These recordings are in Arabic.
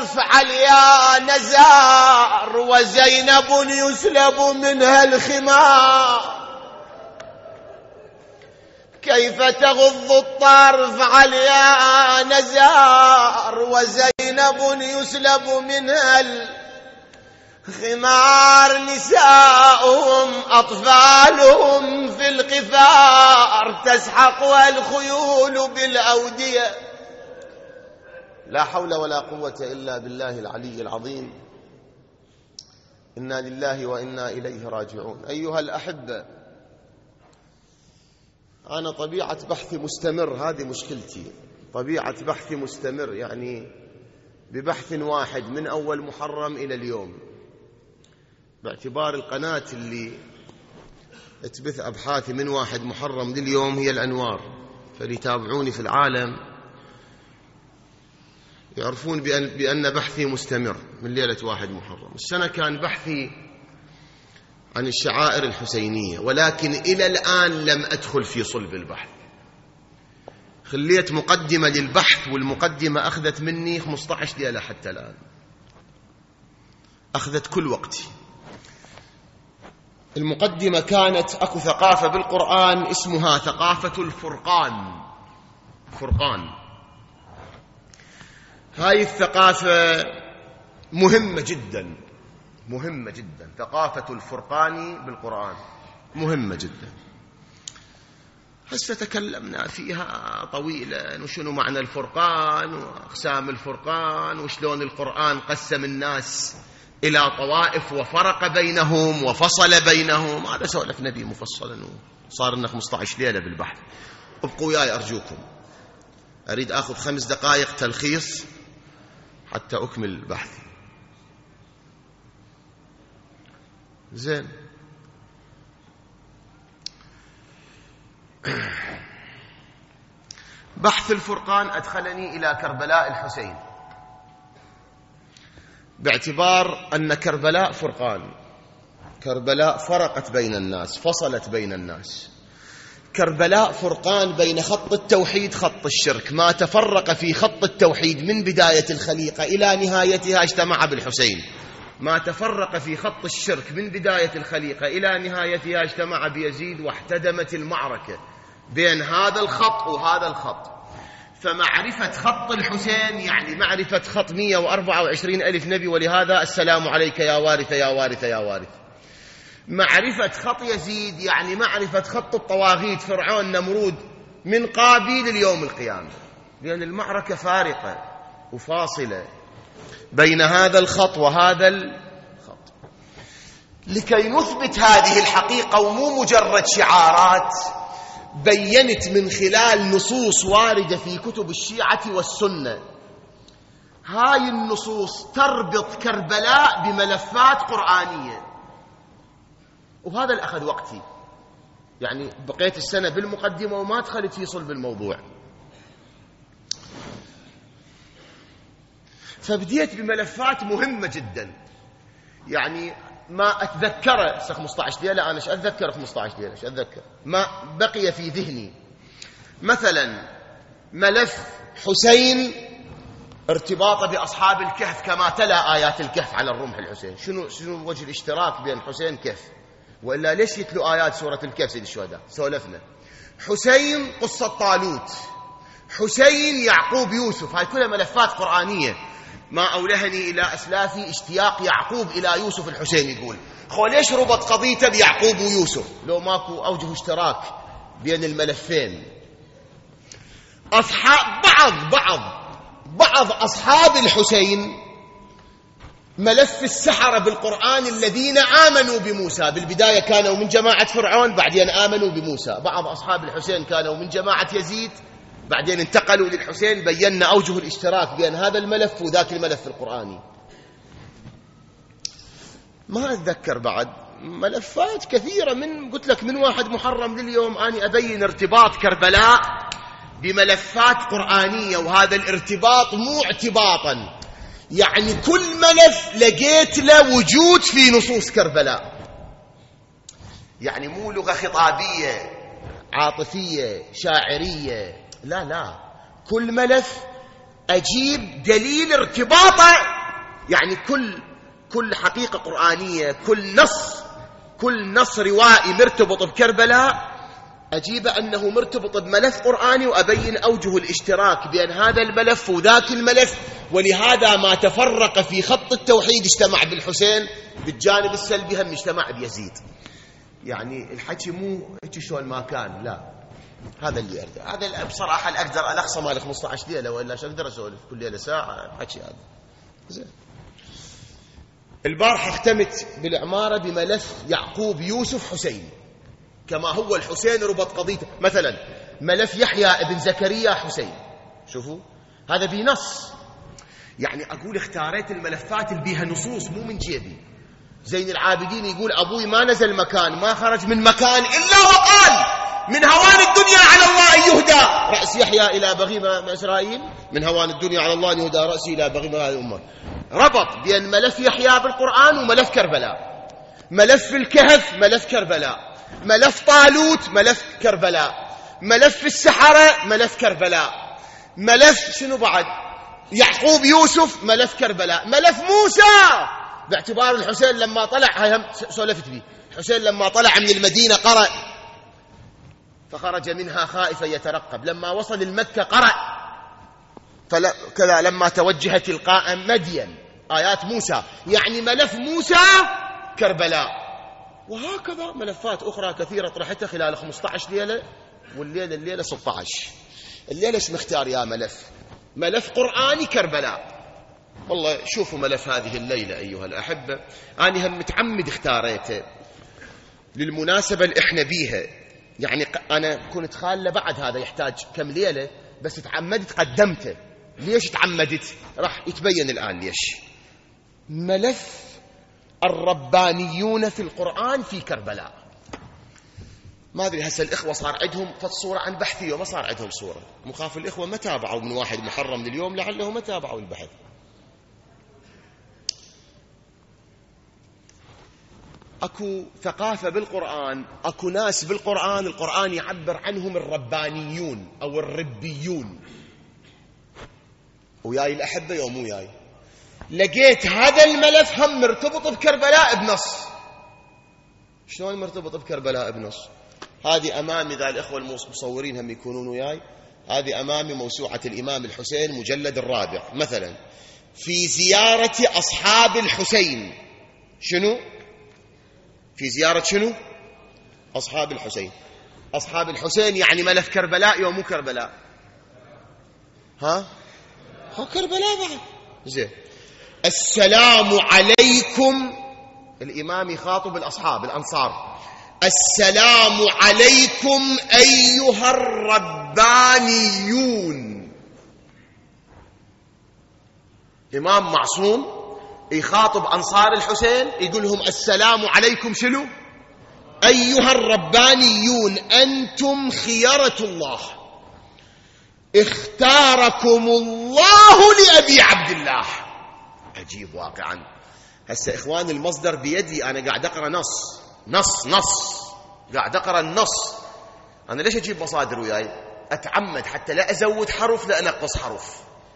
افعل يا نزار وزينب يسلب منها الخمار. كيف تغض الطرف افعل يا نزار وزينب يسلب منها الخمار. نساؤهم أطفالهم في القفار تسحقها الخيول بالأودية. لا حول ولا قوة إلا بالله العلي العظيم. إنا لله وإنا إليه راجعون. أيها الأحبة، أنا طبيعة بحثي مستمر، هذه مشكلتي، طبيعة بحثي مستمر، يعني ببحث واحد من أول محرم إلى اليوم، باعتبار القناة اللي تبث أبحاثي من 1 محرم لليوم هي الأنوار، فاللي يتابعوني في العالم يعرفون بأن بحثي مستمر من ليلة 1 محرم. السنة كان بحثي عن الشعائر الحسينية، ولكن إلى الآن لم أدخل في صلب البحث. خليت مقدمة للبحث، والمقدمة أخذت مني 15 ليلة حتى الآن، أخذت كل وقتي. المقدمة كانت أكو ثقافة بالقرآن اسمها ثقافة الفرقان. فرقان، هاي الثقافة مهمة جدا، مهمة جدا. ثقافة الفرقان بالقرآن مهمة جدا. هسه تكلمنا فيها طويلا، وشنو معنى الفرقان وأقسام الفرقان، وشلون القرآن قسم الناس إلى طوائف وفرق بينهم وفصل بينهم. هذا سولفنا به مفصلا، وصار لنا 15 ليلة بالبحث. ابقوا وياي أرجوكم، أريد أخذ 5 دقائق تلخيص حتى أكمل بحثي. زين، بحث الفرقان أدخلني إلى كربلاء الحسين، باعتبار أن كربلاء فرقان. كربلاء فرقت بين الناس، فصلت بين الناس. كربلاء فرقان بين خط التوحيد خط الشرك. ما تفرق في خط التوحيد من بداية الخليقة إلى نهايتها اجتمع بالحسين. ما تفرق في خط الشرك من بداية الخليقة إلى نهايتها اجتمع بيزيد، واحتدمت المعركة بين هذا الخط وهذا الخط. فمعرفة خط الحسين يعني معرفة خط 124 ألف نبي، ولهذا السلام عليك يا وارث يا وارث يا وارث. معرفة خط يزيد يعني معرفة خط الطواغيت، فرعون نمرود من قابيل اليوم القيامة، لأن المعركة فارقة وفاصلة بين هذا الخط وهذا الخط. لكي نثبت هذه الحقيقة ومو مجرد شعارات، بينت من خلال نصوص واردة في كتب الشيعة والسنة. هاي النصوص تربط كربلاء بملفات قرآنية، وهذا اللي أخذ وقتي. يعني بقيت السنة بالمقدمة وما دخلت في صلب الموضوع، فبديت بملفات مهمة جدا. يعني ما أتذكره 15 ليلة، أنا ايش أتذكر 15 ليلة، ايش أتذكر ما بقي في ذهني. مثلا ملف حسين ارتباطه بأصحاب الكهف، كما تلا آيات الكهف على الرمح الحسين. شنو وجه الاشتراك بين حسين كهف؟ وإلا ليش يتلو آيات سورة الكهف سيد الشهداء؟ سولفنا. حسين قصة طالوت، حسين يعقوب يوسف، هاي كلها ملفات قرآنية. ما أولهني إلى أسلافي اشتياق يعقوب إلى يوسف. الحسين يقول ليش ربط قضيته بيعقوب ويوسف لو ماكو أوجه اشتراك بين الملفين؟ أصحاب بعض أصحاب الحسين ملف السحرة بالقرآن الذين آمنوا بموسى. بالبداية كانوا من جماعة فرعون، بعدين آمنوا بموسى. بعض أصحاب الحسين كانوا من جماعة يزيد، بعدين انتقلوا للحسين. بينا أوجه الاشتراك بين هذا الملف وذاك الملف القرآني. ما أتذكر بعد ملفات كثيرة، من قلت لك من 1 محرم لليوم أنا أبين ارتباط كربلاء بملفات قرآنية. وهذا الارتباط مو اعتباطا، يعني كل ملف لقيت له وجود في نصوص كربلاء. يعني مو لغة خطابية عاطفية شاعرية، لا، كل ملف أجيب دليل ارتباطه يعني كل حقيقة قرآنية، كل نص روائي مرتبط بكربلاء أجيب أنه مرتبط بملف قرآني، وأبين أوجه الاشتراك بين هذا الملف وذاك الملف. ولهذا ما تفرق في خط التوحيد اجتمع بالحسين، بالجانب السلبي هم اجتمع بيزيد. يعني الحكي مو هيك شلون ما كان، لا، هذا اللي أرده. هذا بصراحة اللي أقدر ألخصه مال 15 ليلة، وإلا شو أقدر أسولف كل ليلة ساعة حكي هذا. زين. البارحة اختمت بالعمارة بملف يعقوب يوسف حسين، كما هو الحسين ربط قضيته. مثلا ملف يحيى ابن زكريا حسين، شوفوا هذا بنص. يعني أقول اختاريت الملفات اللي بيها نصوص مو من جيبي. زين العابدين يقول أبوي ما نزل مكان، ما خرج من مكان إلا وقال من هوان الدنيا على الله أن يهدى رأس يحيى إلى بغيمة إسرائيل، من هوان الدنيا على الله أن يهدى رأسي إلى بغيمة هذه الأمة. ربط بين ملف يحيى بالقرآن وملف كربلاء. ملف الكهف ملف كربلاء، ملف طالوت ملف كربلاء، ملف السحرة ملف كربلاء، ملف شنو بعد يعقوب يوسف ملف كربلاء، ملف موسى باعتبار الحسين لما طلع، هاي هم سولفت به، الحسين لما طلع من المدينة قرأ فخرج منها خائفا يترقب، لما وصل المكة قرأ، كذا لما توجه تلقاء مدين، آيات موسى. يعني ملف موسى كربلاء، وهكذا ملفات أخرى كثيرة طرحتها خلال 15 ليلة، والليلة 16. الليلة ايش مختار يا ملف قرآني كربلاء. والله شوفوا ملف هذه الليلة أيها الأحبة، أنا هم متعمد اختاريته للمناسبة اللي احنا بيها. يعني أنا كنت خالة بعد هذا يحتاج كم ليلة، بس تعمدت قدمته. ليش تعمدت؟ راح يتبين الآن ليش. ملف الربانيون في القرآن في كربلاء. ما أدري هسه الإخوة صار عندهم صورة عن بحثية، وما صار عندهم صورة. مخاف الإخوة ما تابعوا من 1 محرم اليوم، لعله ما تابعوا البحث. أكو ثقافة بالقرآن، أكو ناس بالقرآن القرآن يعبر عنهم الربانيون أو الربيون. وياي الأحبة يوم وياي لقيت هذا الملف هم مرتبط بكربلاء بنص. شلون مرتبط بكربلاء بنص؟ هذه أمامي، ذا الإخوة المصورين هم يكونون وياي، هذه أمامي موسوعة الإمام الحسين مجلد الرابع، مثلا في زيارة أصحاب الحسين. شنو؟ في زيارة شنو؟ أصحاب الحسين. أصحاب الحسين يعني ملف كربلاء يوم مو كربلاء؟ ها كربلاء بعد. زين. السلام عليكم، الإمام يخاطب الأصحاب الأنصار، السلام عليكم أيها الربانيون. إمام معصوم يخاطب أنصار الحسين يقول لهم السلام عليكم شنو؟ أيها الربانيون، أنتم خيرة الله، اختاركم الله لأبي عبد الله. عجيب واقعا. هسه إخوان المصدر بيدي، أنا قاعد أقرأ نص قاعد أقرأ النص. أنا ليش أجيب مصادر وياي؟ أتعمد حتى لا أزود حرف لا أنقص حرف.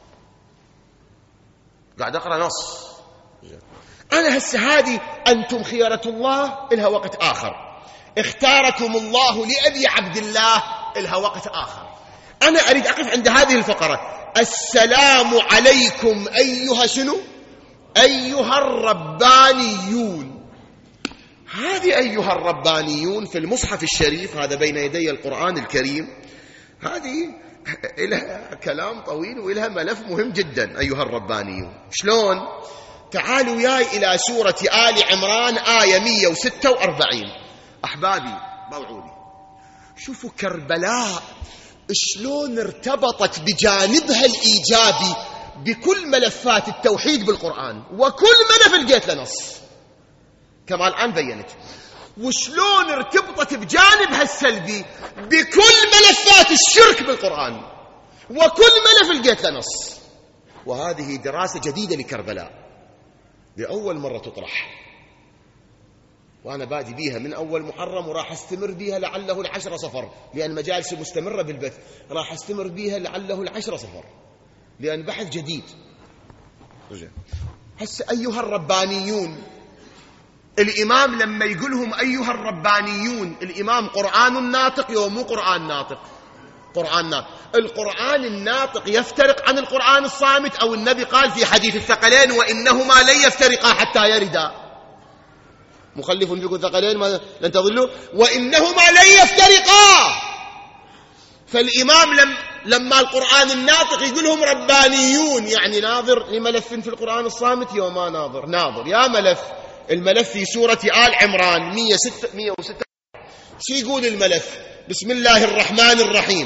قاعد أقرأ نص. أنا هسه هذه أنتم خيرة الله إلها وقت آخر، اختاركم الله لأبي عبد الله إلها وقت آخر. أنا أريد أقف عند هذه الفقرة، السلام عليكم أيها شنو؟ أيها الربانيون. هذه أيها الربانيون في المصحف الشريف، هذا بين يدي القرآن الكريم، هذه لها كلام طويل وإلها ملف مهم جدا. أيها الربانيون شلون؟ تعالوا وياي إلى سورة آل عمران آية 146. أحبابي موعودي، شوفوا كربلاء شلون ارتبطت بجانبها الإيجابي بكل ملفات التوحيد بالقرآن، وكل ملف لقيت له نص كما الآن بينت، وشلون ارتبطت بجانبها السلبي بكل ملفات الشرك بالقرآن، وكل ملف لقيت له نص. وهذه دراسة جديدة لكربلاء لأول مرة تطرح، وأنا بادي بيها من أول محرم، وراح أستمر بيها لعله 10 صفر، لأن مجالسي مستمرة بالبث، راح أستمر بيها لعله 10 صفر، لأن بحث جديد. هسه أيها الربانيون، الإمام لما يقولهم أيها الربانيون، الإمام قرآن ناطق يو مو قرآن ناطق؟ قرآن ناطق. القرآن الناطق يفترق عن القرآن الصامت؟ أو النبي قال في حديث الثقلين وإنهما لن يفترقا حتى يردا، مخلف فيكم ثقلين لن تضلوا وإنهما لن يفترقا. فالإمام لما القرآن الناطق يقولهم ربانيون، يعني ناظر لملف في القرآن الصامت يو ما ناظر؟ ناظر يا ملف. الملف في سورة آل عمران 106. شو يقول الملف؟ بسم الله الرحمن الرحيم.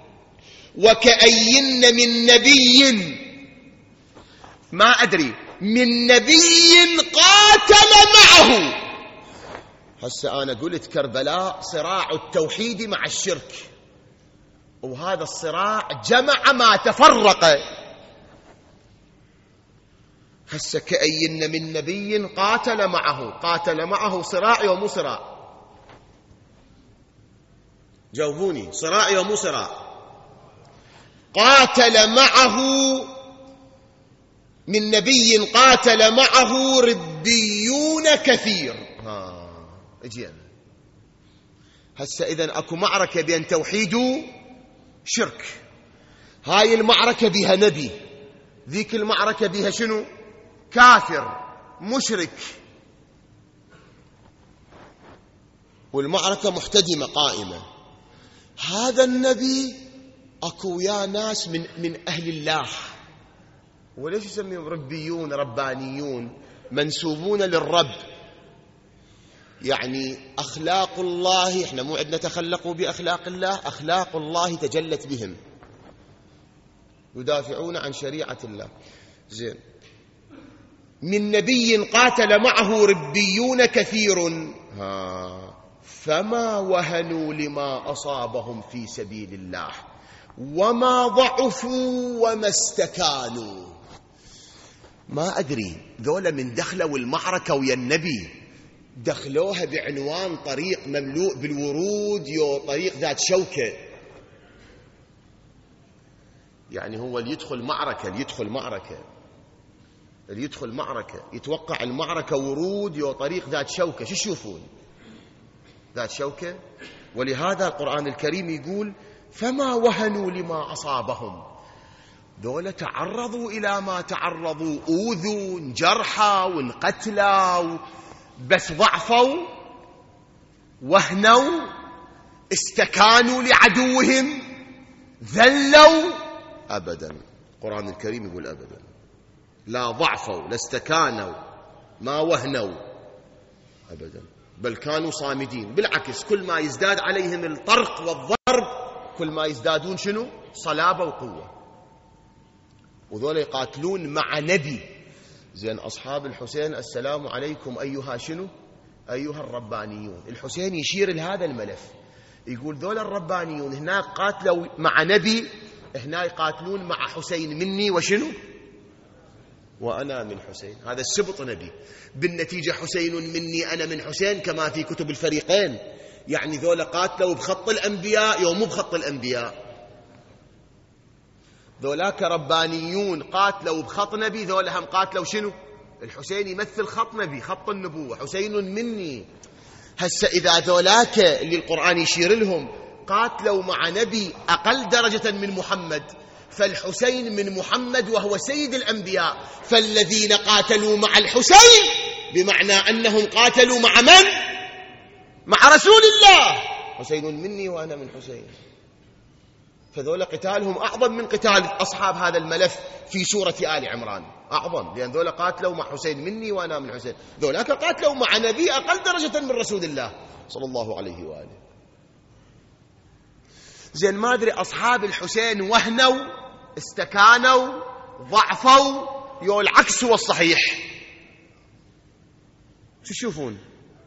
وكأين من نبي، ما أدري، من نبي قاتل معه. هسه أنا قلت كربلاء صراع التوحيد مع الشرك، وهذا الصراع جمع ما تفرق. هسه كأين من نبي قاتل معه، قاتل معه صراع ومو صراع؟ جاوبوني، صراع ومو صراع؟ قاتل معه من نبي قاتل معه ربيون كثير. اجينا هسه إذن اكو معركة بين توحيد وشرك. هاي المعركة بها نبي، ذيك المعركة بها شنو؟ كافر مشرك. والمعركة محتدمة قائمة. هذا النبي اكو يا ناس من اهل الله، وليش يسميهم ربيون؟ ربانيون، منسوبون للرب، يعني أخلاق الله. إحنا مو عندنا تخلقوا بأخلاق الله، أخلاق الله تجلت بهم، يدافعون عن شريعة الله. زين. من نبي قاتل معه ربيون كثير فما وهنوا لما أصابهم في سبيل الله وما ضعفوا وما استكانوا. ما أدري ذولا من دخلوا المعركة ويا النبي دخلوها بعنوان طريق مملوء بالورود، يو طريق ذات شوكة. يعني هو اللي يدخل معركة يتوقع المعركة ورود يو طريق ذات شوكة. شو يشوفون؟ ذات شوكة. ولهذا القرآن الكريم يقول فما وهنوا لما أصابهم. ذولا تعرضوا إلى ما تعرضوا، أوذوا، انجرحوا وانقتلوا، بس ضعفوا، وهنوا، استكانوا لعدوهم، ذلوا؟ أبدا. القرآن الكريم يقول أبدا، لا ضعفوا لا استكانوا ما وهنوا أبدا، بل كانوا صامدين. بالعكس، كل ما يزداد عليهم الطرق والضرب كل ما يزدادون شنو؟ صلابة وقوة. وذولا يقاتلون مع نبي. زين. أصحاب الحسين السلام عليكم أيها شنو؟ أيها الربانيون. الحسين يشير لهذا الملف، يقول ذولا الربانيون هناك قاتلوا مع نبي، هنا يقاتلون مع حسين مني وشنو؟ وأنا من حسين. هذا السبط نبي. بالنتيجة حسين مني أنا من حسين كما في كتب الفريقين. يعني ذولا قاتلوا بخط الأنبياء يوم مو بخط الأنبياء. ذولاك ربانيون قاتلوا بخط نبي، ذولا هم قاتلوا شنو؟ الحسين يمثل خط نبي، خط النبوة، حسين مني. هسه إذا ذولاك اللي القرآن يشير لهم قاتلوا مع نبي أقل درجة من محمد، فالحسين من محمد وهو سيد الأنبياء، فالذين قاتلوا مع الحسين بمعنى أنهم قاتلوا مع من؟ مع رسول الله. حسين مني وأنا من حسين. فذولا قتالهم أعظم من قتال أصحاب هذا الملف في سورة آل عمران، أعظم، لأن ذولا قاتلوا مع حسين مني وأنا من حسين، ذولاك قاتلوا مع نبي أقل درجة من رسول الله صلى الله عليه وآله. زين. ما أدري أصحاب الحسين وهنوا، استكانوا، ضعفوا، يو العكس هو الصحيح. شو تشوفون؟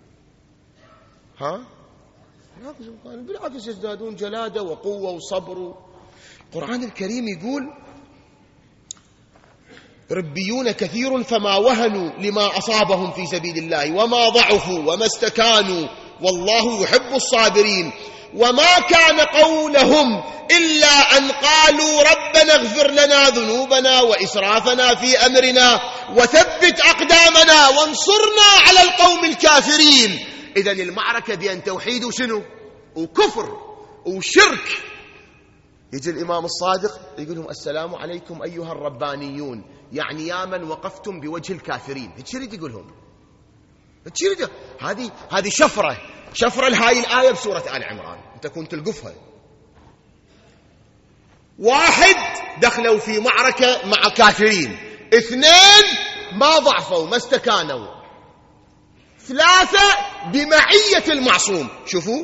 بالعكس يزدادون جلادة وقوة وصبر. القرآن الكريم يقول ربيون كثير فما وهنوا لما أصابهم في سبيل الله وما ضعفوا وما استكانوا والله يحب الصابرين. وما كان قولهم إلا أن قالوا ربنا ربنا اغفر لنا ذنوبنا وإسرافنا في أمرنا وثبت أقدامنا وانصرنا على القوم الكافرين. إذن المعركة بين توحيد وشنو وكفر وشرك. يجي الإمام الصادق يقول لهم السلام عليكم أيها الربانيون، يعني يا من وقفتم بوجه الكافرين. ايش يريد يقولهم؟ هذه شفرة لهاي الآية بسورة آل عمران، أنت كنت تلقفها. واحد دخلوا في معركة مع كافرين، اثنين ما ضعفوا ما استكانوا، ثلاثة بمعية المعصوم. شوفوا،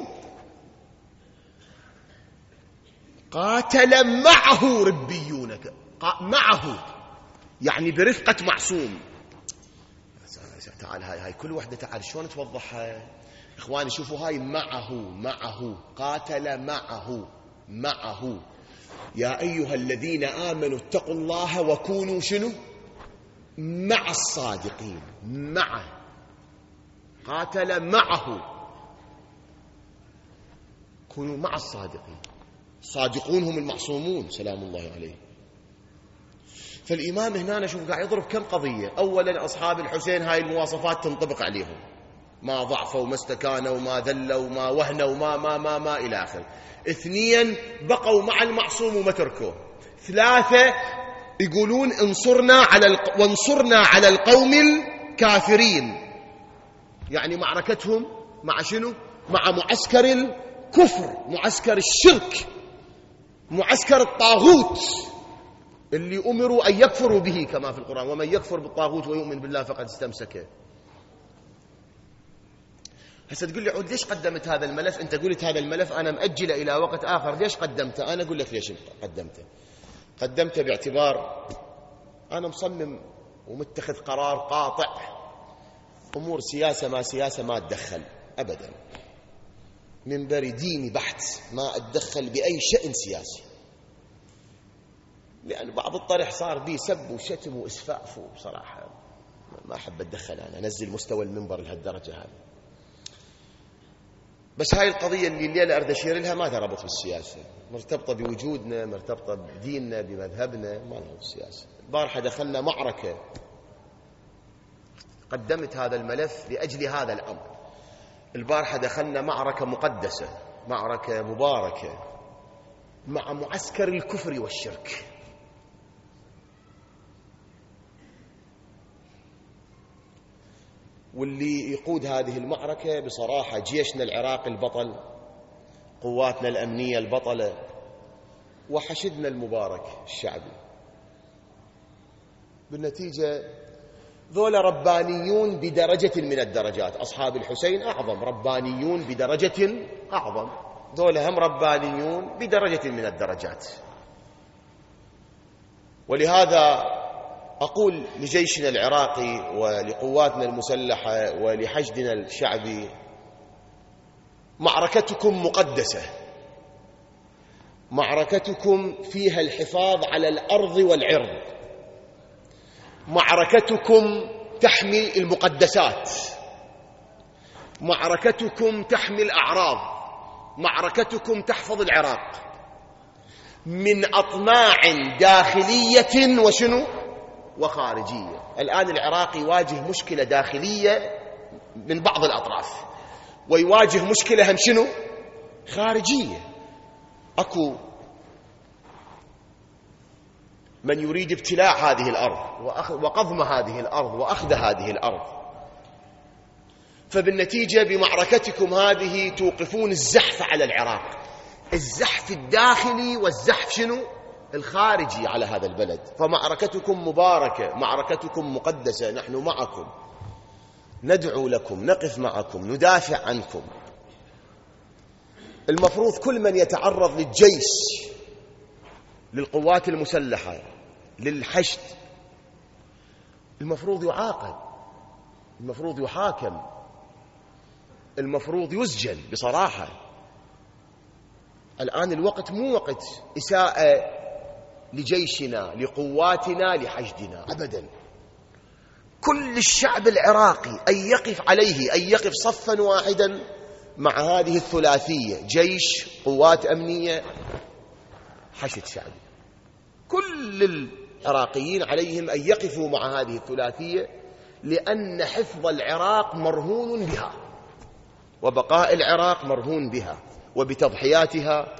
قاتل معه ربيون، معه يعني برفقة معصوم. تعال هاي كل وحدة تعال شلون توضحها إخواني؟ شوفوا هاي معه قاتل معه. يا أيها الذين آمنوا اتقوا الله وكونوا شنو مع الصادقين. قاتل معه، كونوا مع الصادقين. الصادقون هم المعصومون سلام الله عليه. فالإمام هنا شوف قاعد يضرب كم قضية. أولا أصحاب الحسين هاي المواصفات تنطبق عليهم، ما ضعفوا ما استكانوا ما ذلوا ما وهنوا ما إلى آخر. اثنين بقوا مع المعصوم وما تركوه. ثلاثة يقولون وانصرنا على القوم الكافرين، يعني معركتهم مع شنو؟ مع معسكر الكفر، معسكر الشرك، معسكر الطاغوت اللي أمروا أن يكفروا به كما في القرآن، ومن يكفر بالطاغوت ويؤمن بالله فقد استمسك. هسه تقول لي عود ليش قدمت هذا الملف؟ أنت قلت هذا الملف أنا مأجله إلى وقت آخر، ليش قدمته؟ أنا أقول لك ليش قدمته باعتبار أنا مصمم ومتخذ قرار قاطع. أمور سياسة ما أتدخل أبدا، منبري ديني بحت، ما أتدخل بأي شأن سياسي، لأن بعض الطرح صار بي سب وشتم وإسفاف، وبصراحة ما أحب أتدخل، أنا أنزل مستوى المنبر لهالدرجة هذه. بس هاي القضية اللي الليلة أريد أشير لها ما تربط بالسياسة، مرتبطة بوجودنا، مرتبطة بديننا بمذهبنا، ما لها بالسياسة. البارحة دخلنا معركة، قدمت هذا الملف لأجل هذا الأمر. البارحة دخلنا معركة مقدسة، معركة مباركة مع معسكر الكفر والشرك. واللي يقود هذه المعركة بصراحة جيشنا العراقي البطل، قواتنا الأمنية البطلة، وحشدنا المبارك الشعبي. بالنتيجة ذولا ربانيون بدرجة من الدرجات، أصحاب الحسين أعظم، ربانيون بدرجة أعظم، ذولا هم ربانيون بدرجة من الدرجات. ولهذا أقول لجيشنا العراقي ولقواتنا المسلحة ولحشدنا الشعبي: معركتكم مقدسة، معركتكم فيها الحفاظ على الأرض والعرض، معركتكم تحمي المقدسات، معركتكم تحمي الأعراض، معركتكم تحفظ العراق من أطماع داخلية وشنو؟ وخارجية. الآن العراق يواجه مشكلة داخلية من بعض الأطراف، ويواجه مشكلة هم شنو؟ خارجية. أكو من يريد ابتلاع هذه الأرض وقضم هذه الأرض وأخذ هذه الأرض. فبالنتيجة بمعركتكم هذه توقفون الزحف على العراق، الزحف الداخلي والزحف شنو؟ الخارجي على هذا البلد. فمعركتكم مباركة، معركتكم مقدسة، نحن معكم، ندعو لكم، نقف معكم، ندافع عنكم. المفروض كل من يتعرض للجيش، للقوات المسلحة، للحشد، المفروض يعاقب، المفروض يحاكم، المفروض يسجن بصراحة. الآن الوقت مو وقت إساءة لجيشنا، لقواتنا، لحشدنا أبدا. كل الشعب العراقي أن يقف عليه، أن يقف صفا واحدا مع هذه الثلاثية: جيش، قوات أمنية، حشد شعبي. كل العراقيين عليهم أن يقفوا مع هذه الثلاثية، لأن حفظ العراق مرهون بها، وبقاء العراق مرهون بها وبتضحياتها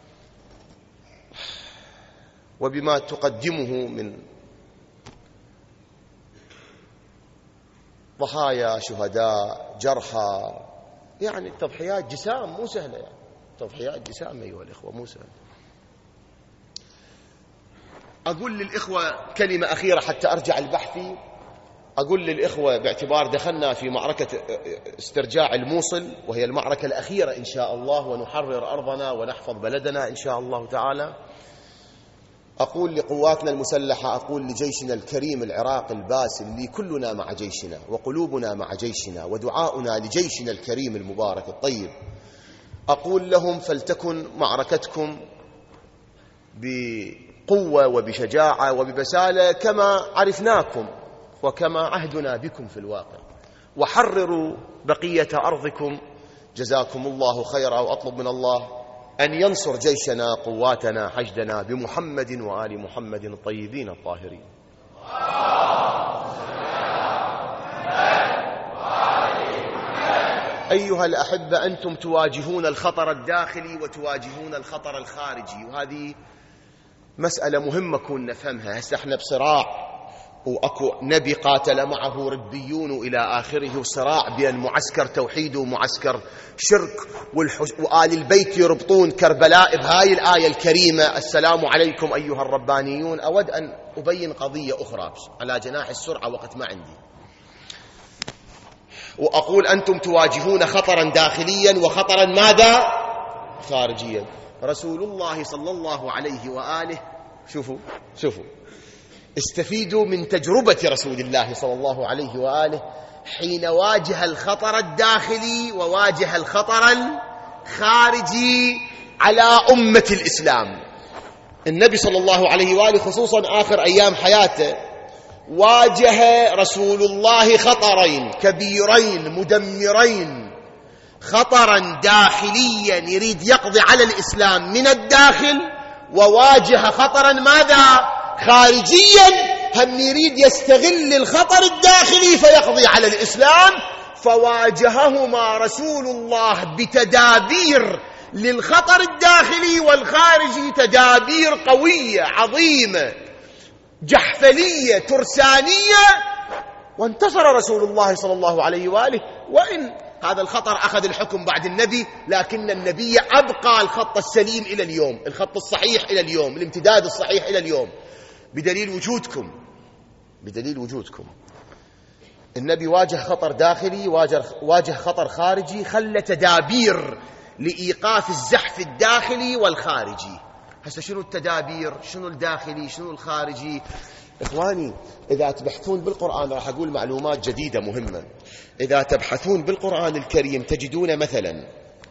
وبما تقدمه من ضحايا، شهداء، جرحى. يعني التضحيات جسام مو سهلة، يعني تضحيات جسام أيها الإخوة مو سهلة. أقول للإخوة كلمة أخيرة حتى أرجع البحثي. أقول للإخوة باعتبار دخلنا في معركة استرجاع الموصل، وهي المعركة الأخيرة إن شاء الله، ونحرر أرضنا ونحفظ بلدنا إن شاء الله تعالى. أقول لقواتنا المسلحة، أقول لجيشنا الكريم العراق الباسل، اللي كلنا مع جيشنا وقلوبنا مع جيشنا ودعاؤنا لجيشنا الكريم المبارك الطيب، أقول لهم فلتكن معركتكم بقوة وبشجاعة وببسالة كما عرفناكم وكما عهدنا بكم في الواقع، وحرروا بقية أرضكم جزاكم الله خيرا. وأطلب من الله أن ينصر جيشنا قواتنا حشدنا بمحمد وآل محمد الطيبين الطاهرين. أيها الأحبة، أنتم تواجهون الخطر الداخلي وتواجهون الخطر الخارجي، وهذه مسألة مهمة كنا نفهمها. هسه احنا بصراع، وأكو نبي قاتل معه ربيون إلى آخره، وصراع بين معسكر توحيد ومعسكر شرك، وآل البيت يربطون كربلاء بهاي الآية الكريمة السلام عليكم أيها الربانيون. أود أن أبين قضية أخرى على جناح السرعة، وقت ما عندي. وأقول أنتم تواجهون خطرا داخليا وخطرا ماذا؟ خارجيا. رسول الله صلى الله عليه وآله، شوفوا استفيدوا من تجربة رسول الله صلى الله عليه وآله حين واجه الخطر الداخلي وواجه الخطر الخارجي على أمة الإسلام. النبي صلى الله عليه وآله خصوصا آخر أيام حياته واجه رسول الله خطرين كبيرين مدمرين، خطرا داخليا يريد يقضي على الإسلام من الداخل، وواجه خطرا ماذا؟ خارجيا هم يريد يستغل الخطر الداخلي فيقضي على الإسلام. فواجههما رسول الله بتدابير للخطر الداخلي والخارجي، تدابير قوية عظيمة جحفلية ترسانية، وانتصر رسول الله صلى الله عليه وآله. وإن هذا الخطر أخذ الحكم بعد النبي، لكن النبي أبقى الخط السليم إلى اليوم، الخط الصحيح إلى اليوم، الامتداد الصحيح إلى اليوم، بدليل وجودكم. النبي واجه خطر داخلي، واجه خطر خارجي، خلى تدابير لإيقاف الزحف الداخلي والخارجي. هسه شنو التدابير؟ شنو الداخلي؟ شنو الخارجي؟ إخواني، إذا تبحثون بالقرآن راح أقول معلومات جديدة مهمة. إذا تبحثون بالقرآن الكريم تجدون مثلا،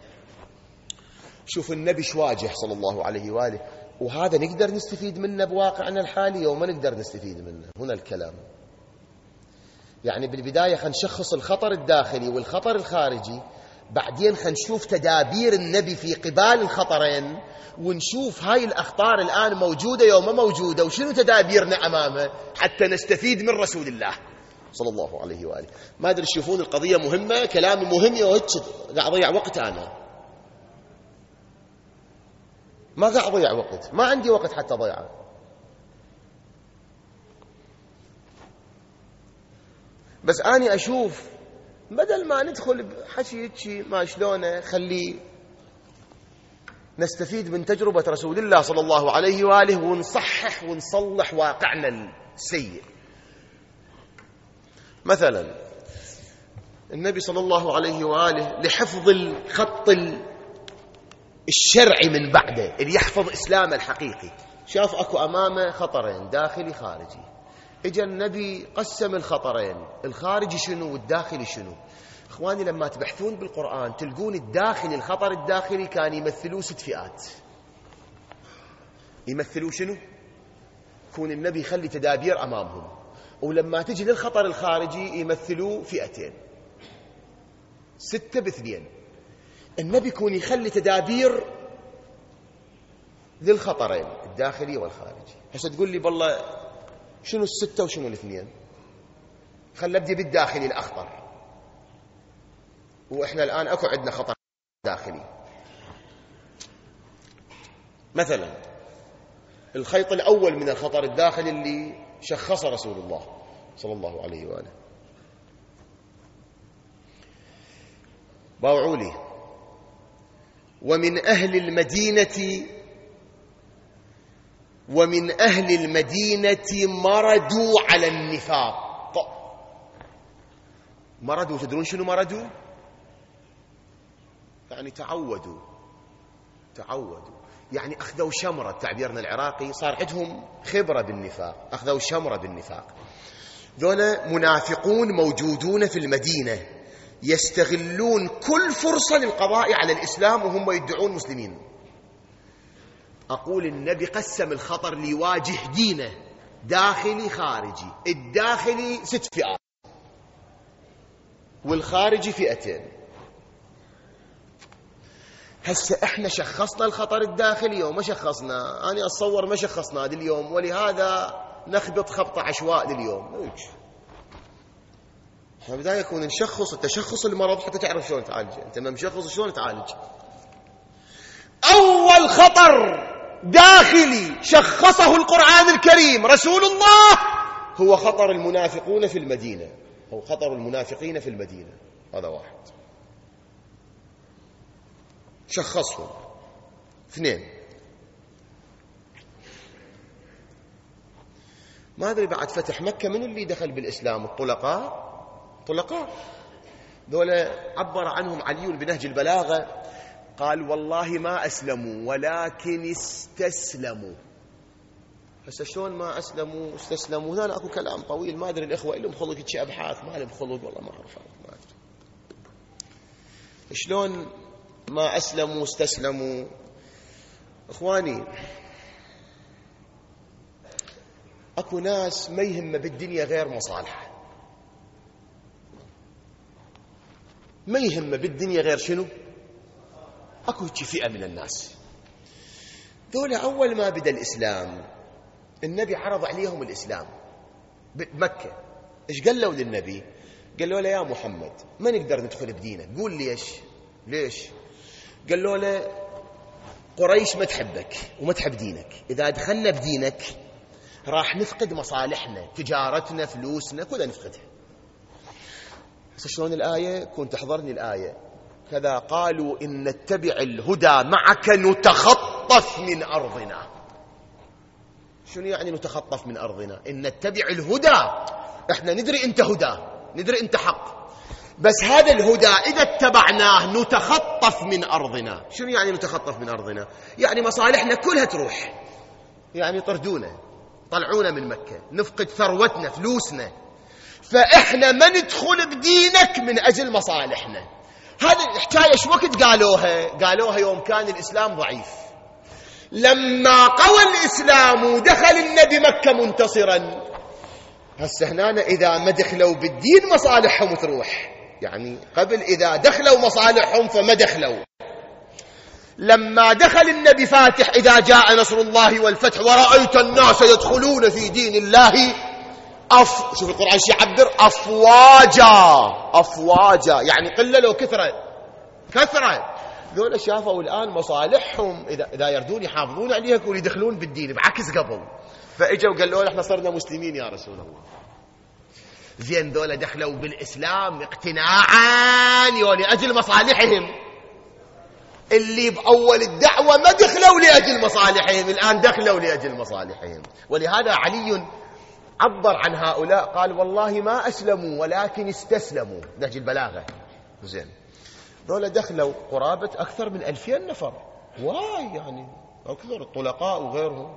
شوف النبي شواجه صلى الله عليه وآله، وهذا نقدر نستفيد منه بواقعنا الحالي وما نقدر نستفيد منه. هنا الكلام، يعني بالبداية خنشخص الخطر الداخلي والخطر الخارجي، بعدين خنشوف تدابير النبي في قبال الخطرين، ونشوف هاي الأخطار الآن موجودة يوم ما موجودة، وشنو تدابيرنا أمامه حتى نستفيد من رسول الله صلى الله عليه وآله. ما أدري تشوفون القضية مهمة، كلام مهم، قاعد أضيع وقت، أنا ما قاعد أضيع وقت، ما عندي وقت حتى أضيعه. بس أنا أشوف بدل ما ندخل بحكي ما شلونه، خلي نستفيد من تجربة رسول الله صلى الله عليه وآله ونصحح ونصلح واقعنا السيء. مثلا النبي صلى الله عليه وآله لحفظ الخط الشرعي من بعده، اللي يحفظ إسلام الحقيقي، شاف أكو أمامه خطرين داخلي خارجي. إجا النبي قسم الخطرين، الخارجي شنو والداخلي شنو. إخواني، لما تبحثون بالقرآن تلقون الداخلي، الخطر الداخلي كان يمثلوه 6 فئات. يمثلوه شنو؟ يكون النبي يخلي تدابير أمامهم. ولما تجي للخطر الخارجي يمثلوه 2 6 ب2. النبي يكون يخلي تدابير للخطرين، الداخلي والخارجي. هسه تقول لي بالله شنو الستة وشنو الاثنين؟ خل نبدي بالداخلي الأخطر. وإحنا الآن أكو عندنا خطر داخلي. مثلا الخيط الأول من الخطر الداخلي اللي شخص رسول الله صلى الله عليه وآله، باوعوا لي: ومن أهل المدينة مردوا على النفاق. مردوا، تدرون شنو مردوا؟ يعني تعودوا، يعني أخذوا شمرة، تعبيرنا العراقي صار عندهم خبرة بالنفاق، أخذوا شمرة بالنفاق. ذولا منافقون موجودون في المدينة يستغلون كل فرصة للقضاء على الإسلام وهم يدعون مسلمين. أقول النبي قسم الخطر ليواجه دينه داخلي خارجي. الداخلي 6 فئات والخارجي 2. هسه احنا شخصنا الخطر الداخلي وما شخصنا. أنا أتصور ما شخصنا هذا اليوم، ولهذا نخبط خبطة عشواء لليوم. احنا بداية يكون نشخص التشخص المرض حتى تعرف شلون تعالجه. انت ما مشخص شلون تعالج؟ أول خطر داخلي شخصه القرآن الكريم رسول الله هو خطر المنافقون في المدينة، هو خطر المنافقين في المدينة. هذا واحد شخصهم. 2، ما أدري بعد فتح مكة من اللي دخل بالإسلام؟ الطلقاء ذولا عبر عنهم علي بنهج البلاغة، قال: والله ما أسلموا ولكن استسلموا. هسه شلون ما أسلموا استسلموا؟ هنا أكو كلام طويل، ما أدري الإخوة لهم خلق شيء أبحاث، ما لهم خلق والله ما أعرف. شلون ما أسلموا استسلموا؟ إخواني، أكو ناس ما يهمه بالدنيا غير مصالحة، ما يهمه بالدنيا غير شنو؟ أكو فئة من الناس ذولا أول ما بدأ الإسلام النبي عرض عليهم الإسلام بمكة. إيش قالوا للنبي؟ قالوا له: يا محمد ما نقدر ندخل بدينك. قول ليش؟ قالوا له: قريش ما تحبك وما تحب دينك، إذا دخلنا بدينك راح نفقد مصالحنا، تجارتنا، فلوسنا كلها نفقدها. شلون الآية؟ كنت تحضرني الآية كذا: قالوا إن نتبع الهدى معك نتخطف من أرضنا. شنو يعني نتخطف من أرضنا؟ إن نتبع الهدى، إحنا ندري أنت هدى، ندري أنت حق، بس هذا الهدى إذا اتبعناه نتخطف من أرضنا. شنو يعني نتخطف من أرضنا؟ يعني مصالحنا كلها تروح، يعني طردونا، طلعونا من مكة، نفقد ثروتنا، فلوسنا. فإحنا ما ندخل بدينك من أجل مصالحنا. هذه الحكاية شو وقت قالوها يوم كان الإسلام ضعيف. لما قوى الإسلام ودخل النبي مكة منتصرا، هسه هنا إذا ما دخلوا بالدين مصالحهم تروح. يعني قبل إذا دخلوا مصالحهم فما دخلوا. لما دخل النبي فاتح: إذا جاء نصر الله والفتح ورأيت الناس يدخلون في دين الله شوف القرآن شو يعبر: أفواجا، يعني قلة لو كثرة. ذولا شافوا الآن مصالحهم إذا يردون يحافظون عليها يكون يدخلون بالدين بعكس قبل. فإجوا قالوا: احنا صرنا مسلمين يا رسول الله. زين ذولا دخلوا بالإسلام اقتناعا لأجل مصالحهم. اللي بأول الدعوة ما دخلوا لأجل مصالحهم، الآن دخلوا لأجل مصالحهم. ولهذا علي عبر عن هؤلاء قال: والله ما أسلموا ولكن استسلموا. نهج البلاغة. زين ذولا دخلوا قرابة أكثر من 2000 نفر، يعني أكثر الطلقاء وغيرهم.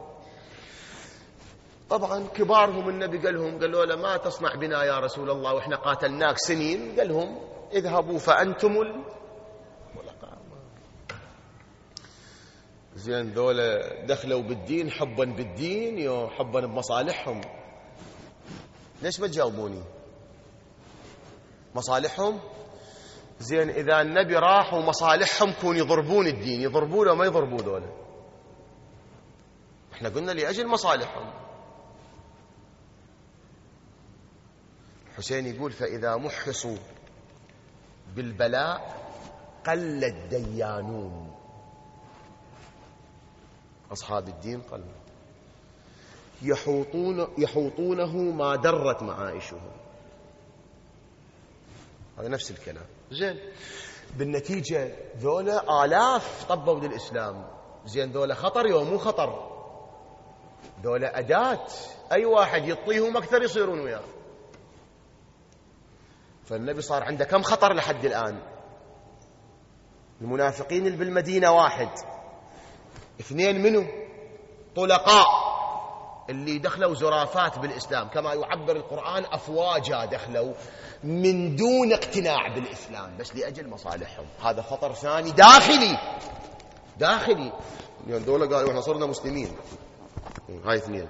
طبعا كبارهم النبي قالوا له: ما تصنع بنا يا رسول الله وإحنا قاتلناك سنين. قال لهم: اذهبوا فأنتم الطلقاء. زين ذولا دخلوا بالدين حبا بالدين حبا بمصالحهم. ليش ما تجاوبوني؟ مصالحهم. زين إذا النبي راح ومصالحهم كون يضربون الدين، يضربونه وما يضربوه ذولا؟ احنا قلنا لأجل مصالحهم. حسين يقول فإذا محصوا بالبلاء قل الديانون، أصحاب الدين قل يحوطونه ما درت معايشهم. هذا نفس الكلام. زين، بالنتيجة ذولا آلاف طبوا للإسلام. زين، ذولا خطر يوم مو خطر، ذولا أداة، أي واحد يطيهم أكثر يصيرون وياه. فالنبي صار عنده كم خطر لحد الآن؟ المنافقين اللي بالمدينة 1، 2 منه طلقاء اللي دخلوا زرافات بالإسلام، كما يعبر القرآن أفواجا دخلوا من دون اقتناع بالإسلام بس لأجل مصالحهم. هذا خطر ثاني داخلي. يعني دولة قالوا احنا صرنا مسلمين، هاي 2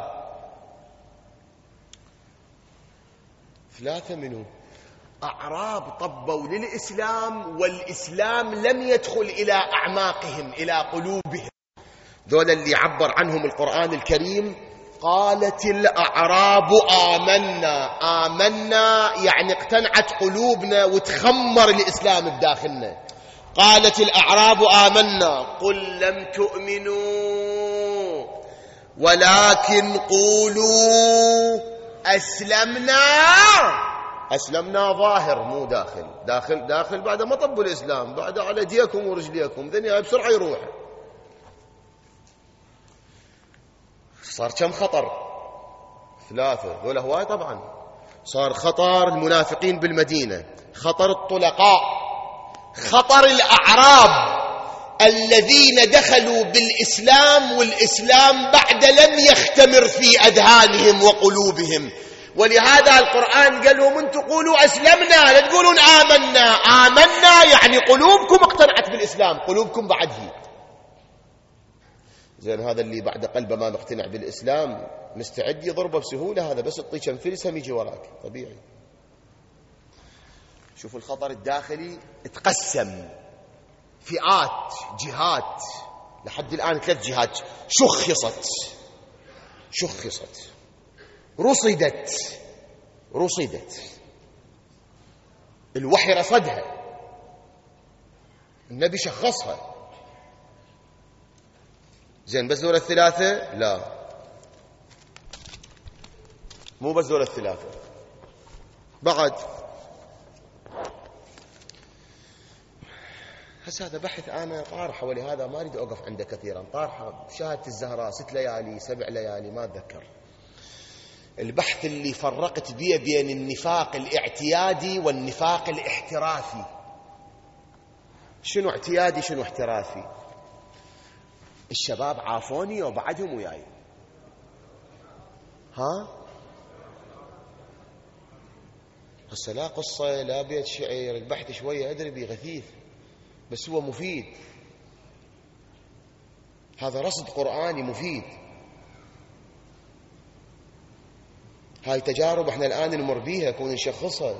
3 منه أعراب طبوا للإسلام والإسلام لم يدخل إلى أعماقهم إلى قلوبهم. ذولا اللي عبر عنهم القرآن الكريم قالت الأعراب آمنا يعني اقتنعت قلوبنا وتخمر الإسلام بداخلنا. قالت الأعراب آمنا قل لم تؤمنوا ولكن قولوا أسلمنا ظاهر مو داخل بعد ما طبوا الإسلام، بعد على ايديكم ورجليكم ذنيا بسرعة يروح. صار كم خطر؟ 3 ذولا هواي طبعا. صار خطر المنافقين بالمدينة، خطر الطلقاء، خطر الأعراب الذين دخلوا بالإسلام والإسلام بعد لم يختمر في أذهانهم وقلوبهم. ولهذا القرآن قال لهم انتم قولوا أسلمنا، لا تقولون آمنا يعني قلوبكم اقتنعت بالإسلام، قلوبكم بعده. زين، هذا اللي بعد قلبه ما مقتنع بالإسلام مستعد يضربه بسهولة، هذا بس تعطيه كم فلسهم يجي وراك طبيعي. شوفوا الخطر الداخلي تقسم فئات، جهات، لحد الآن 3 جهات شخصت رصدت الوحي رصدها، النبي شخصها. زين، بس ذولا 3 لا، مو بس ذولا 3 بعد. هذا بحث أنا طارحه، ولهذا ما أريد أوقف عنده كثيرا. طارحه بشهادة الزهراء 6 ليالي 7 ليالي ما أتذكر. البحث اللي فرقت بيه بين النفاق الاعتيادي والنفاق الاحترافي. شنو اعتيادي شنو احترافي؟ الشباب عافوني وبعدهم وياي. هسه لا قصة لا بيت شعير، البحث شوية أدري بيه غثيث بس هو مفيد. هذا رصد قرآني مفيد. هاي تجارب احنا الآن نمر بيها كون نشخصها.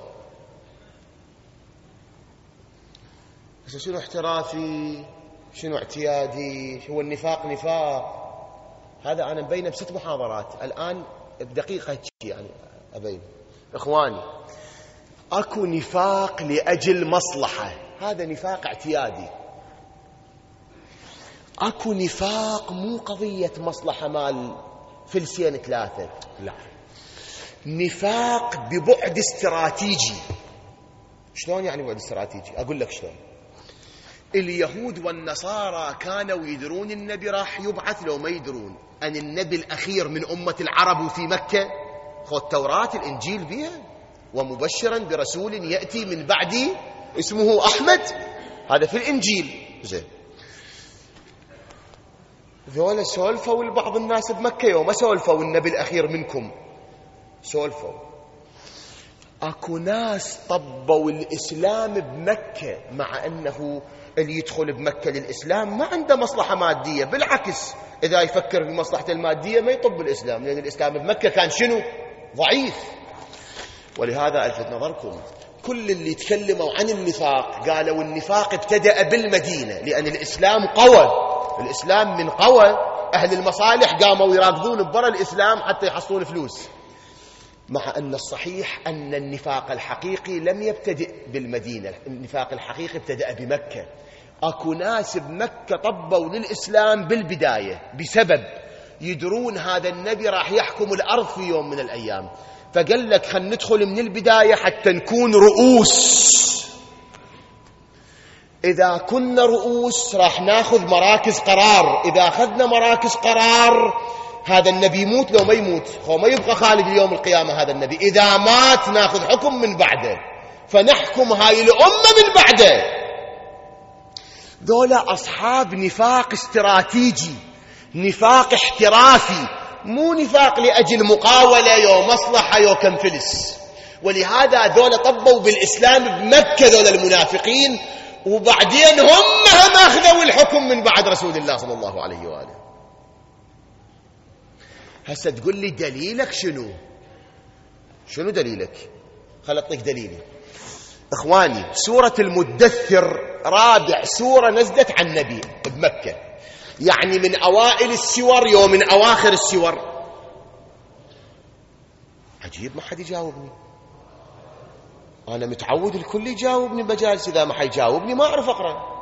بس شنو احترافي شنو اعتيادي، هو النفاق نفاق، هذا أنا مبينه ب6 محاضرات الآن بدقيقة يعني أبين. إخواني، أكو نفاق لأجل مصلحة، هذا نفاق اعتيادي. أكو نفاق مو قضية مصلحة مال فلسين 3، لا، نفاق ببعد استراتيجي. شلون يعني بعد استراتيجي؟ أقول لك شلون. اليهود والنصارى كانوا يدرون النبي راح يبعث لو ما يدرون أن النبي الأخير من أمة العرب في مكة، خذ التوراة الإنجيل بها، ومبشرا برسول يأتي من بعدي اسمه أحمد، هذا في الإنجيل. زين، ذولا سولفوا لبعض الناس بمكة يوم ما سولفوا النبي الأخير منكم، سولفوا. أكو ناس طبوا الإسلام بمكة، مع أنه اللي يدخل بمكة للإسلام ما عنده مصلحة مادية، بالعكس إذا يفكر بمصلحة المادية ما يطب الإسلام، لأن الإسلام بمكة كان شنو؟ ضعيف. ولهذا ألفت نظركم كل اللي تكلموا عن النفاق قالوا النفاق ابتدأ بالمدينة، لأن الإسلام قوى، الإسلام من قوى أهل المصالح قاموا يراكضون ببرا الإسلام حتى يحصلون فلوس، مع أن الصحيح أن النفاق الحقيقي لم يبتدئ بالمدينة، النفاق الحقيقي ابتدأ بمكة. أكو ناس بمكة طبوا للإسلام بالبداية بسبب يدرون هذا النبي راح يحكم الأرض في يوم من الأيام، فقال لك خلنا ندخل من البداية حتى نكون رؤوس. إذا كنا رؤوس راح ناخذ مراكز قرار، إذا أخذنا مراكز قرار هذا النبي يموت لو ما يموت، هو ما يبقى خالد اليوم القيامة هذا النبي، إذا مات ناخذ حكم من بعده فنحكم هاي الأمة من بعده. ذولا أصحاب نفاق استراتيجي، نفاق احترافي، مو نفاق لأجل مقاولة يو مصلحة يو كم فلس. ولهذا ذولا طبوا بالإسلام بمكة ذولا المنافقين، وبعدين هم أخذوا الحكم من بعد رسول الله صلى الله عليه وآله. هسه تقول لي دليلك شنو دليلك؟ خل أعطيك دليلي. إخواني، سورة المدثر رابع سورة نزلت عن النبي بمكة، يعني من أوائل السور يوم من أواخر السور. عجيب ما حد يجاوبني، أنا متعود الكل يجاوبني بمجالس، إذا ما حيجاوبني ما أعرف أقرأ.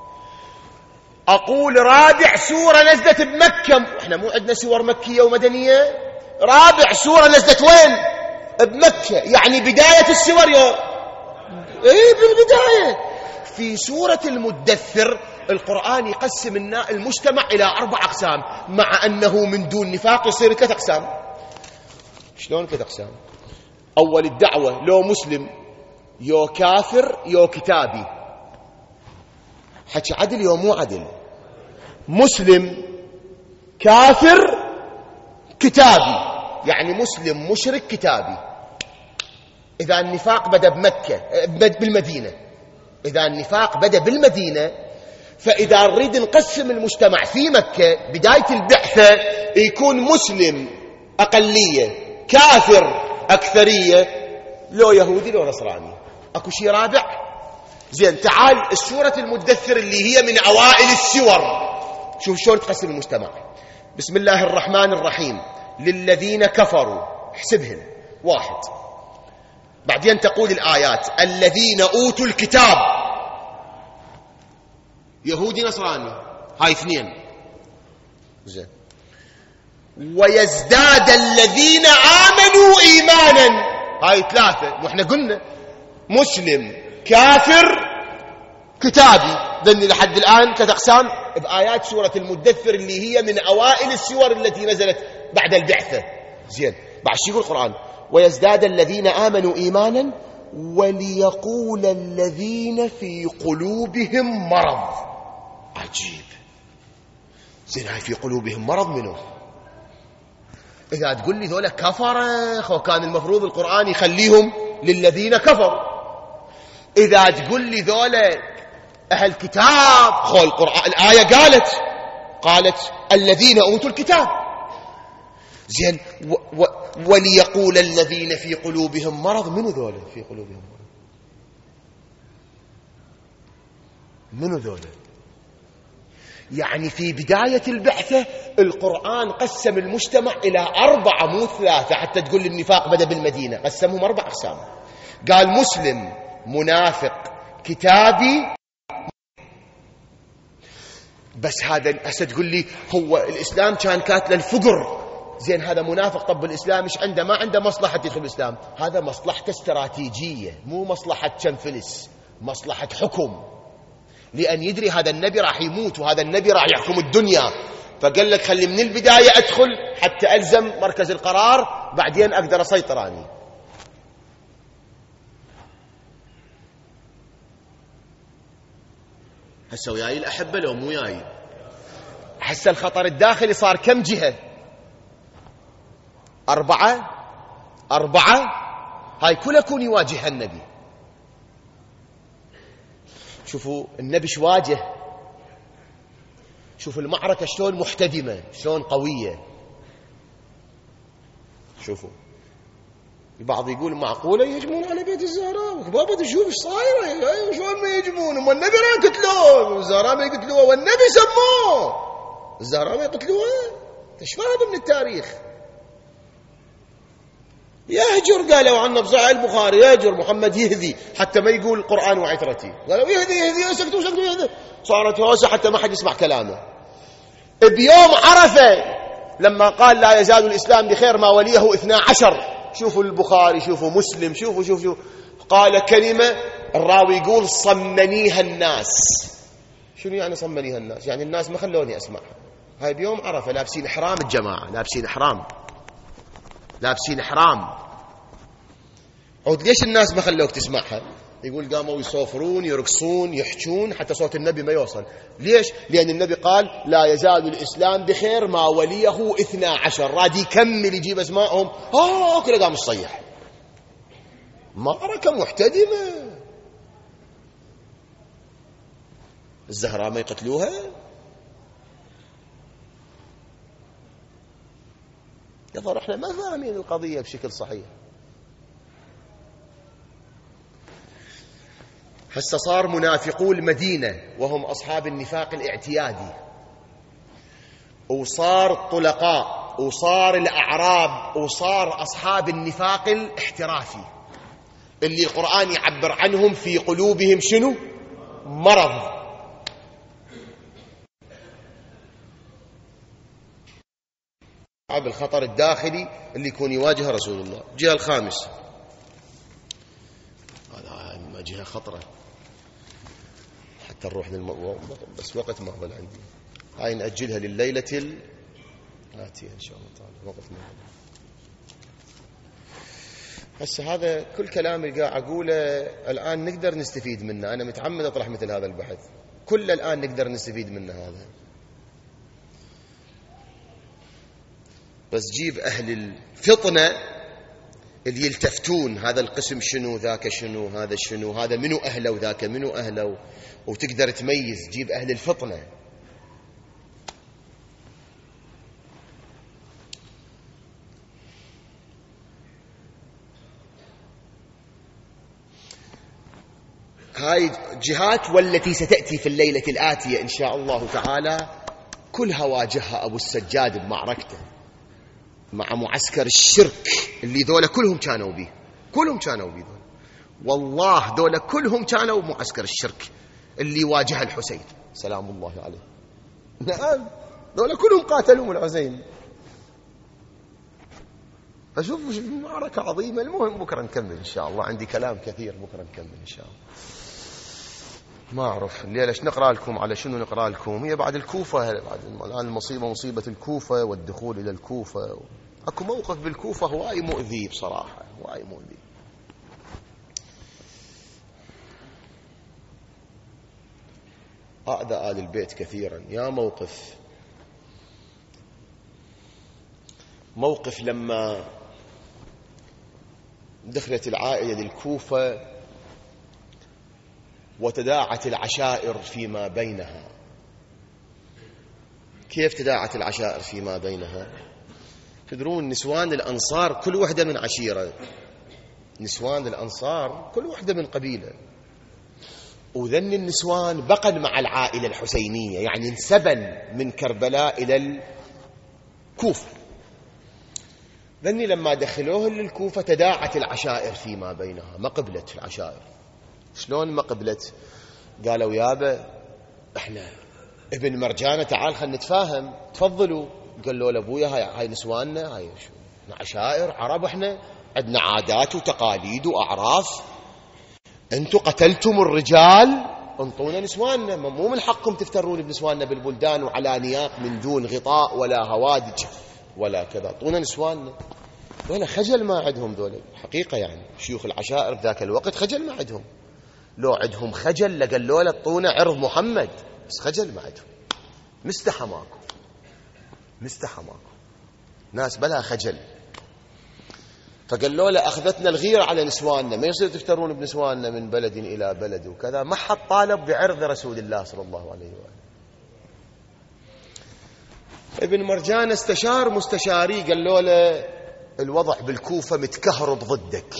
أقول رابع سورة نزلت بمكة، إحنا مو عندنا سور مكية ومدنية، رابع سورة نزلت وين؟ بمكة، يعني بداية السور بالبداية. في سورة المدثر القرآن يقسم المجتمع إلى 4 أقسام، مع أنه من دون نفاق يصير 3 أقسام. شلون 3 أقسام؟ أول الدعوة لو مسلم يو كافر يو كتابي. حكي عدل يو مو عدل؟ مسلم كافر كتابي، يعني مسلم مشرك كتابي. إذا النفاق بدأ بمكة بالمدينة، إذا النفاق بدأ بالمدينة، فإذا نريد نقسم المجتمع في مكة بداية البعثة يكون مسلم أقلية، كافر أكثرية، لو يهودي لو نصراني. أكو شيء رابع؟ زين، تعال السورة المدثر اللي هي من أوائل السور، شوف شلون تقسم المجتمع. بسم الله الرحمن الرحيم. للذين كفروا، احسبهن 1. بعدين تقول الآيات الذين أوتوا الكتاب، يهودي نصراني، هاي 2. زين، ويزداد الذين آمنوا إيمانا، هاي 3. واحنا قلنا مسلم كافر كتابي، ذني لحد الآن 3 أقسام بآيات سورة المدثر اللي هي من أوائل السور التي نزلت بعد البعثة. زين، بعد شو يقول القرآن؟ ويزداد الذين آمنوا إيمانا وليقول الذين في قلوبهم مرض. عجيب. زين، هاي في قلوبهم مرض منه؟ إذا تقول لي ذولا كفرة، كان المفروض القرآن يخليهم للذين كفروا. إذا تقول لي ذولا أهل كتاب، القرآن الآية قالت الذين أوتوا الكتاب. زين، وليقول الذين في قلوبهم مرض، منو ذولا في قلوبهم مرض؟ منو ذولا؟ يعني في بداية البعثة القرآن قسم المجتمع إلى 4 مو 3، حتى تقول النفاق بدأ بالمدينة، قسمهم 4 أقسام. قال مسلم، منافق، كتابي. بس هذا هسه تقول لي هو الإسلام كان كاتل الفقر، زين هذا منافق، طب الإسلام مش عنده، ما عنده مصلحة يدخل الإسلام، هذا مصلحته استراتيجية، مو مصلحة كم فلس، مصلحة حكم، لأن يدري هذا النبي راح يموت وهذا النبي راح يحكم الدنيا، فقال لك خلي من البداية أدخل حتى ألزم مركز القرار، بعدين أقدر أسيطر أني. هسه وياي الأحبة لو مو وياي؟ هسه الخطر الداخلي صار كم جهة؟ 4. هاي كلها كون يواجه النبي. شوفوا النبي شواجه، شوفوا المعركة شلون محتدمة، شلون قوية. شوفوا البعض يقول معقولة يهجمون على بيت الزهراء؟ بابا تشوف ايش صايرة، شلون ما يهجمون؟ هم النبي راح يقتلوه، الزهراء ما يقتلوه والنبي سموه. الزهراء ما يقتلوها؟ ايش فاهم من التاريخ؟ يهجر، قالوا عنه بصحيح البخاري يهجر محمد يهذي حتى ما يقول القرآن وعترتي، قالوا يهذي سكتوا يهذي، صارت هوسة حتى ما حد يسمع كلامه. بيوم عرفة لما قال لا يزال الإسلام بخير ما وليه 12، شوفوا البخاري، شوفوا مسلم، شوفوا قال كلمة الراوي يقول صمنيها الناس. شنو يعني صمنيها الناس؟ يعني الناس ما خلوني أسمعها. هاي بيوم عرفة لابسين إحرام الجماعة، لابسين إحرام. عود ليش الناس ما خلوك تسمعها؟ يقول قاموا يصوفرون يرقصون يحجون حتى صوت النبي ما يوصل. ليش؟ لأن النبي قال لا يزال الإسلام بخير ما وليه 12. راد يكمل يجيب أسمائهم كله قام يصيح. معركة محتدمة. الزهراء ما يقتلوها؟ يظهر احنا ما فاهمين القضية بشكل صحيح. هسه صار منافقو المدينة وهم أصحاب النفاق الاعتيادي، وصار الطلقاء، وصار الأعراب، وصار أصحاب النفاق الاحترافي اللي القرآن يعبر عنهم في قلوبهم شنو؟ مرض. الخطر الداخلي اللي يكون يواجه رسول الله. الجهة الخامس، هذا جهة خطرة حتى نروح بس وقت ما هو عندي، هاي نأجلها لليلة الآتية إن شاء الله تعالى. وقت ما هو هسه هذا كل كلام اللي قاعد أقوله الآن نقدر نستفيد منه. أنا متعمد أطرح مثل هذا البحث، كل الآن نقدر نستفيد منه هذا. بس جيب أهل الفطنة اللي يلتفتون هذا القسم شنو، ذاك شنو، هذا شنو، هذا منو أهله وذاك منو أهله، وتقدر تميز. جيب أهل الفطنة. هاي جهات والتي ستأتي في الليلة الآتية إن شاء الله تعالى كلها واجهها أبو السجاد بمعركته مع معسكر الشرك اللي ذولا كلهم كانوا به، دول. والله ذولا كلهم كانوا بمعسكر الشرك اللي واجه الحسين سلام الله عليه. نعم ذولا كلهم قاتلوا الحسين. فشوف معركة عظيمة. المهم بكرة نكمل إن شاء الله، عندي كلام كثير بكرة نكمل إن شاء الله. ما أعرف الليلة إيش نقرأ لكم، على شنو نقرأ لكم. هي بعد الكوفة، بعد الآن المصيبة مصيبة الكوفة والدخول إلى الكوفة. أكو موقف بالكوفة هواي مؤذي بصراحة، هواي مؤذي. أعدى آل البيت كثيرا. يا موقف لما دخلت العائلة للكوفة وتداعت العشائر فيما بينها. كيف تداعت العشائر فيما بينها؟ تدرون نسوان الأنصار كل وحدة من عشيرة، نسوان الأنصار كل وحدة من قبيلة، وذن النسوان بقن مع العائلة الحسينية، يعني انسبن من كربلاء إلى الكوفة. ذني لما دخلوه للكوفة تداعت العشائر فيما بينها، ما قبلت العشائر. شلون ما قبلت؟ قالوا يابا احنا ابن مرجانة تعال خلنا نتفاهم، تفضلوا. قالوا لابويا هاي نسواننا، هاي شو عشائر عرب، احنا عندنا عادات وتقاليد واعراف، انتم قتلتم الرجال انطونا نسواننا، مو من حقكم تفترون بنسواننا بالبلدان وعلى نياق من دون غطاء ولا هوادج ولا كذا، اعطونا نسواننا. ولا خجل ما عندهم ذولا حقيقة، يعني شيوخ العشائر ذاك الوقت خجل ما عندهم. لو عندهم خجل لقالوا له اعطونا عرض محمد، بس خجل ما عندهم. مستحى ماكو ناس بلا خجل. فقالوا له أخذتنا الغيرة على نسواننا، ما يصير تفترون بنسواننا من بلد إلى بلد وكذا. ما حد طالب بعرض رسول الله صلى الله عليه وآله. ابن مرجان استشار مستشاري، قالوا له الوضع بالكوفة متكهرب ضدك.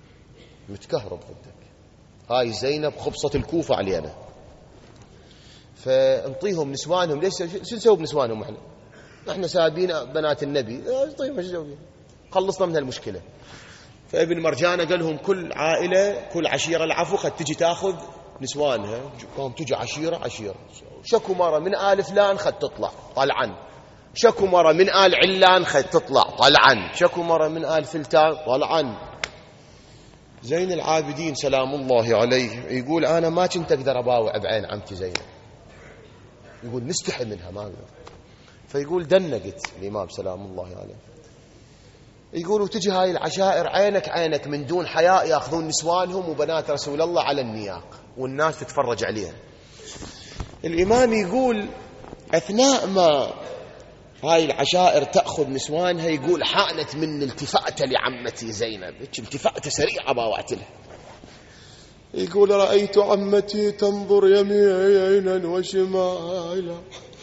هاي زينب خبصة الكوفة علينا، فانطيهم نسوانهم. ليش شو نسوي بنسوانهم؟ احنا سابين بنات النبي، طيب ايش نسوي؟ خلصنا من هالمشكله. فابن مرجانه قال لهم كل عائله كل عشيره العفو قد تجي تاخذ نسوانها. قام تجي عشيره شكو مره من آل فلان خد تطلع طلعا، شكو مره من آل علان خد تطلع طلعا، شكو مره من آل فلتان طلعا. زين العابدين سلام الله عليه يقول انا ما كنت اقدر اباوع بعين عمتي زينب، يقول نستحي منها ما اقدر. فيقول دنقت الامام سلام الله عليه، يقول وتجي هاي العشائر عينك من دون حياء ياخذون نسوانهم وبنات رسول الله على النياق والناس تتفرج عليها. الامام يقول اثناء ما هاي العشائر تأخذ نسوانها يقول حانت من التفاته لعمتي زينب، التفاته سريعه باوعت لها. يقول رأيت عمتي تنظر يمينا وشمالا،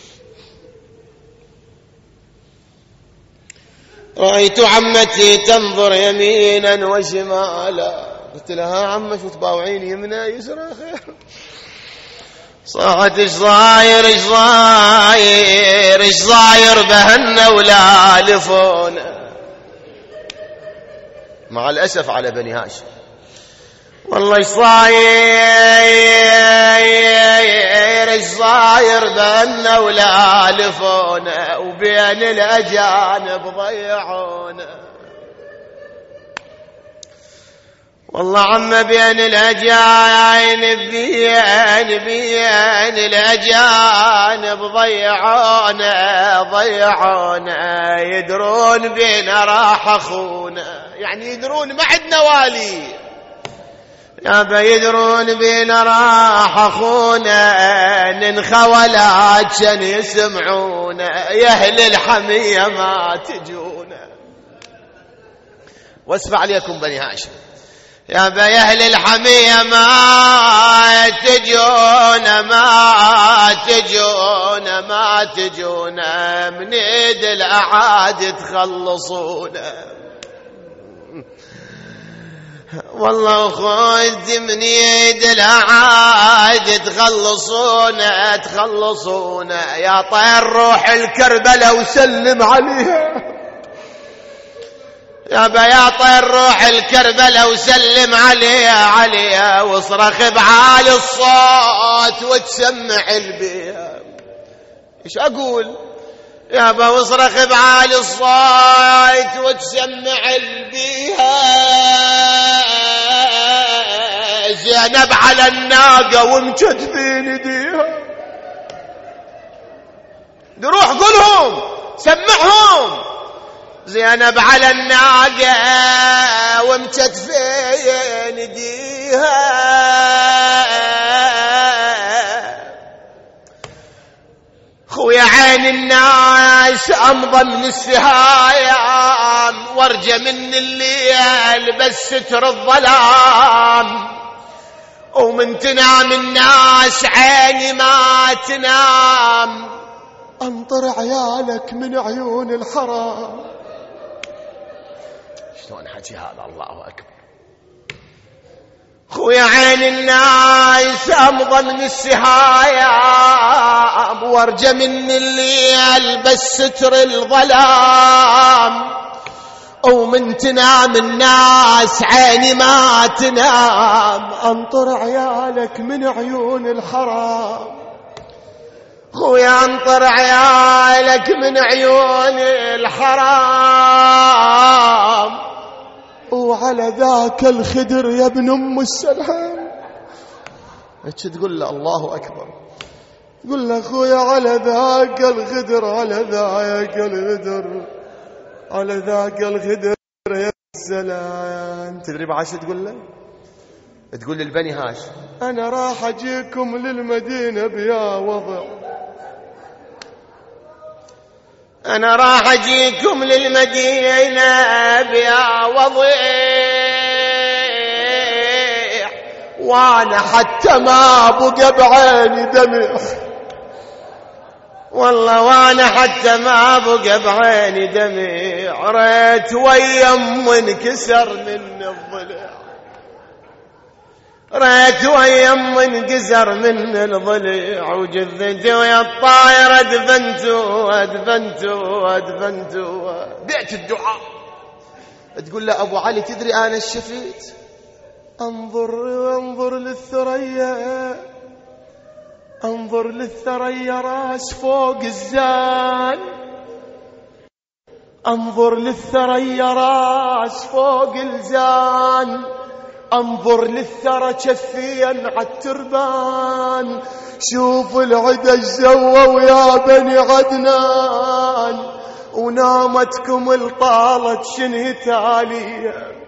رأيت عمتي تنظر يمينا وشمالا. قلت لها عمة شو تباوعين يمنى يسرى خير؟ صاحت ايش صاير بهن ولا لفونا. مع الأسف على بني هاشم والله ايش صاير بهن ولا لفونا وبين الأجانب ضيعونا. والله عم بين الأجانب بين الأجانب ضيعونا يدرون بينا راح أخونا، يعني يدرون ما عندنا والي يابا، يدرون بينا راح أخونا ننخوى لكن يسمعونا يا أهل الحمية ما تجونا. واسمع عليكم بني هاشم يا أهل الحمية ما تجونا من ايد الأعادي تخلصونا. والله خذ من ايد الأعادي تخلصونا يا طير روح الكربلاء وسلم عليها يا طير روح الكربلاء وسلم عليها واصرخ بعالي الصوت وتسمع البيها. ايش اقول يابا؟ واصرخ بعالي الصوت وتسمع البيها. زينب على الناقة ومكتفين ايديها. روح قولهم سمعهم. زينب على الناقة ومكتفين ايديها. خويا عين الناس امضى من السهايم وارجى من الليل بس ستر الظلام. ومن تنام الناس عيني ما تنام انطر عيالك من عيون الحرام. شلون حكي هذا؟ الله أكبر. خويا عين الناس أمضى من السهايم وارجى من الليل بس ستر الظلام. ومن تنام الناس عيني ما تنام انطر عيالك من عيون الحرام. خويا انطر عيالك من عيون الحرام. وعلى ذاك الخدر يا ابن ام السلام ايش تقول له؟ الله اكبر. قل له خويا على ذاك الخدر على ذاك الخدر يا السلام. تدري بعد شو تقول له؟ تقول للبني هاش انا راح اجيكم للمدينه بيا وضع، أنا راح أجيكم للمدينة بيا وضيع وأنا حتى ما بقى بعيني دمع. والله وأنا حتى ما بقى بعيني دمع ريت ويم وانكسر من الضلع. ريت ويم انقزر من الضلع وجذتي ويا الطاير أدفنتو. بعت الدعاء. تقول له أبو علي تدري أنا ايش شفت؟ انظر للثريا، انظر للثريا راس فوق الزان، انظر للثريا راس فوق الزان، انظر للثرى كفيا عالتربان، شوف العدا الزووا يا بني عدنان، ونامتكم الطالت شنه تاليه،